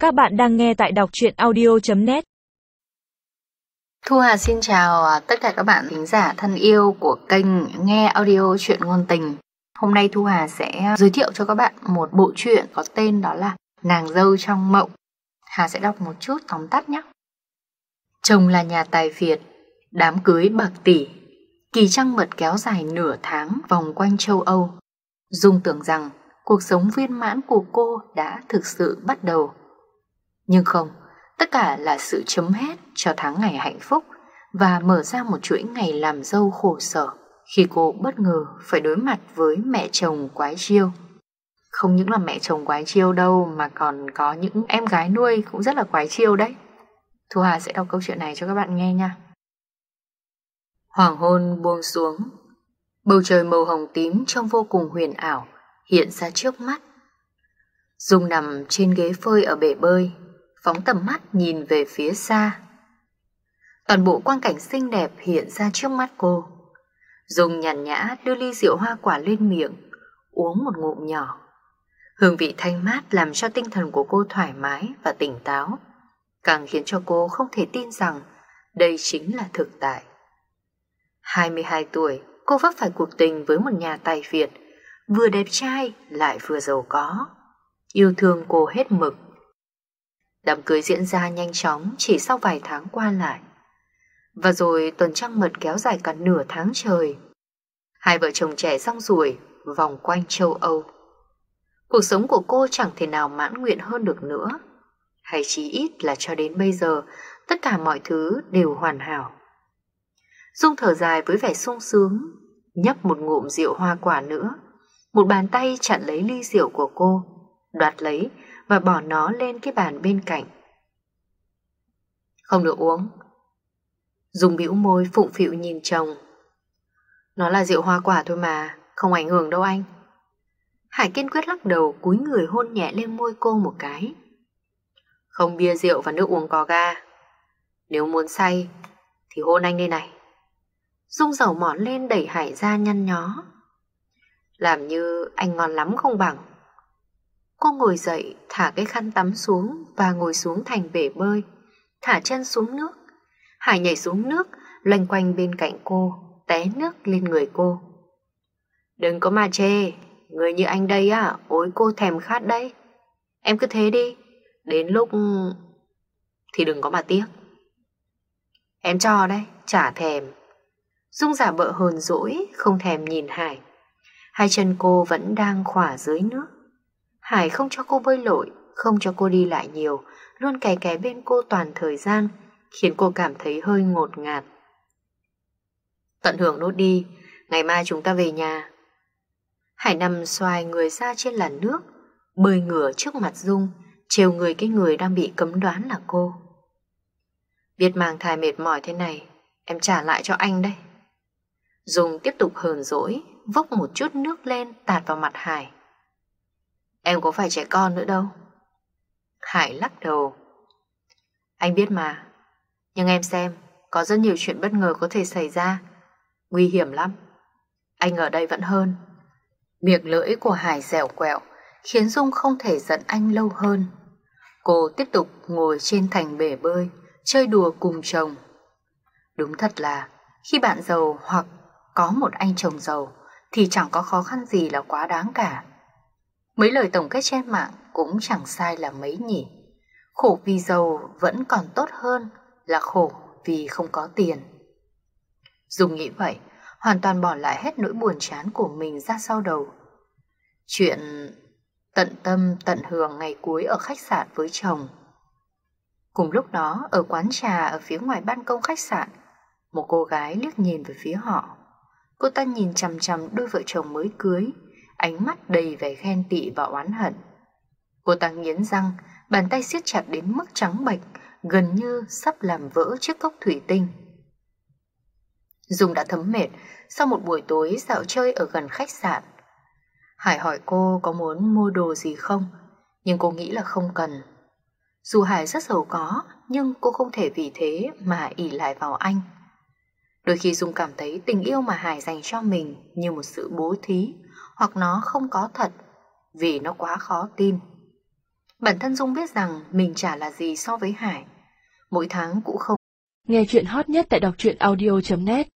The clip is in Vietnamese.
Các bạn đang nghe tại đọc truyện audio.net. Thu Hà xin chào tất cả các bạn thính giả thân yêu của kênh nghe audio truyện ngôn tình. Hôm nay Thu Hà sẽ giới thiệu cho các bạn một bộ truyện có tên đó là Nàng dâu trong mộng. Hà sẽ đọc một chút tóm tắt nhé. Chồng là nhà tài phiệt, đám cưới bạc tỷ, kỳ trăng mật kéo dài nửa tháng vòng quanh châu Âu. Dung tưởng rằng cuộc sống viên mãn của cô đã thực sự bắt đầu. Nhưng không, tất cả là sự chấm hết cho tháng ngày hạnh phúc và mở ra một chuỗi ngày làm dâu khổ sở khi cô bất ngờ phải đối mặt với mẹ chồng quái chiêu. Không những là mẹ chồng quái chiêu đâu mà còn có những em gái nuôi cũng rất là quái chiêu đấy. Thu Hà sẽ đọc câu chuyện này cho các bạn nghe nha. Hoàng hôn buông xuống, bầu trời màu hồng tím trông vô cùng huyền ảo hiện ra trước mắt. Dung nằm trên ghế phơi ở bể bơi, phóng tầm mắt nhìn về phía xa. Toàn bộ quang cảnh xinh đẹp hiện ra trước mắt cô. Dung nhàn nhã đưa ly rượu hoa quả lên miệng, uống một ngụm nhỏ. Hương vị thanh mát làm cho tinh thần của cô thoải mái và tỉnh táo, càng khiến cho cô không thể tin rằng đây chính là thực tại. 22 tuổi, cô vấp phải cuộc tình với một nhà tài phiệt, vừa đẹp trai lại vừa giàu có, yêu thương cô hết mực. Đám cưới diễn ra nhanh chóng chỉ sau vài tháng qua lại. Và rồi tuần trăng mật kéo dài cả nửa tháng trời. Hai vợ chồng trẻ rong ruổi vòng quanh châu Âu. Cuộc sống của cô chẳng thể nào mãn nguyện hơn được nữa. Hay chí ít là cho đến bây giờ tất cả mọi thứ đều hoàn hảo. Dung thở dài với vẻ sung sướng, nhấp một ngụm rượu hoa quả nữa. Một bàn tay chặn lấy ly rượu của cô, đoạt lấy và bỏ nó lên cái bàn bên cạnh. Không được uống. Dung bĩu môi phụng phịu nhìn chồng. Nó là rượu hoa quả thôi mà, không ảnh hưởng đâu anh. Hải kiên quyết lắc đầu, cúi người hôn nhẹ lên môi cô một cái. Không bia rượu và nước uống có ga. Nếu muốn say thì hôn anh đây này. Dung dầu mỏ lên đẩy Hải ra nhăn nhó. Làm như anh ngon lắm không bằng. Cô ngồi dậy, thả cái khăn tắm xuống và ngồi xuống thành bể bơi, thả chân xuống nước. Hải nhảy xuống nước, loanh quanh bên cạnh cô, té nước lên người cô. Đừng có mà chê, người như anh đây á, ôi cô thèm khát đấy. Em cứ thế đi, đến lúc thì đừng có mà tiếc. Em cho đấy, chả thèm. Dung giả vợ hờn dỗi, không thèm nhìn Hải. Hai chân cô vẫn đang khỏa dưới nước. Hải không cho cô bơi lội, không cho cô đi lại nhiều, luôn kè kè bên cô toàn thời gian, khiến cô cảm thấy hơi ngột ngạt. Tận hưởng nốt đi, ngày mai chúng ta về nhà. Hải nằm xoài người ra trên làn nước, bơi ngửa trước mặt Dung, trêu người cái người đang bị cấm đoán là cô. Biết mang thai mệt mỏi thế này, em trả lại cho anh đây. Dung tiếp tục hờn dỗi, vốc một chút nước lên tạt vào mặt Hải. Em có phải trẻ con nữa đâu. Hải lắc đầu. Anh biết mà, nhưng em xem, có rất nhiều chuyện bất ngờ có thể xảy ra, nguy hiểm lắm. Anh ở đây vẫn hơn. Miệng lưỡi của Hải dẻo quẹo, khiến Dung không thể giận anh lâu hơn. Cô tiếp tục ngồi trên thành bể bơi, chơi đùa cùng chồng. Đúng thật là, khi bạn giàu hoặc có một anh chồng giàu, thì chẳng có khó khăn gì là quá đáng cả. Mấy lời tổng kết trên mạng cũng chẳng sai là mấy nhỉ. Khổ vì giàu vẫn còn tốt hơn là khổ vì không có tiền. Dung nghĩ vậy, hoàn toàn bỏ lại hết nỗi buồn chán của mình ra sau đầu. Chuyện tận tâm tận hưởng ngày cuối ở khách sạn với chồng. Cùng lúc đó, ở quán trà ở phía ngoài ban công khách sạn, một cô gái liếc nhìn về phía họ. Cô ta nhìn chằm chằm đôi vợ chồng mới cưới, ánh mắt đầy vẻ ghen tị và oán hận. Cô ta nghiến răng, bàn tay siết chặt đến mức trắng bệch, gần như sắp làm vỡ chiếc cốc thủy tinh. Dung đã thấm mệt sau một buổi tối dạo chơi ở gần khách sạn. Hải hỏi cô có muốn mua đồ gì không, nhưng cô nghĩ là không cần. Dù Hải rất giàu có, nhưng cô không thể vì thế mà ỷ lại vào anh. Đôi khi Dung cảm thấy tình yêu mà Hải dành cho mình như một sự bố thí, hoặc nó không có thật vì nó quá khó tin. Bản thân Dung biết rằng mình chả là gì so với Hải. Mỗi tháng cũng không. Nghe chuyện hot nhất tại đọc truyện audio.net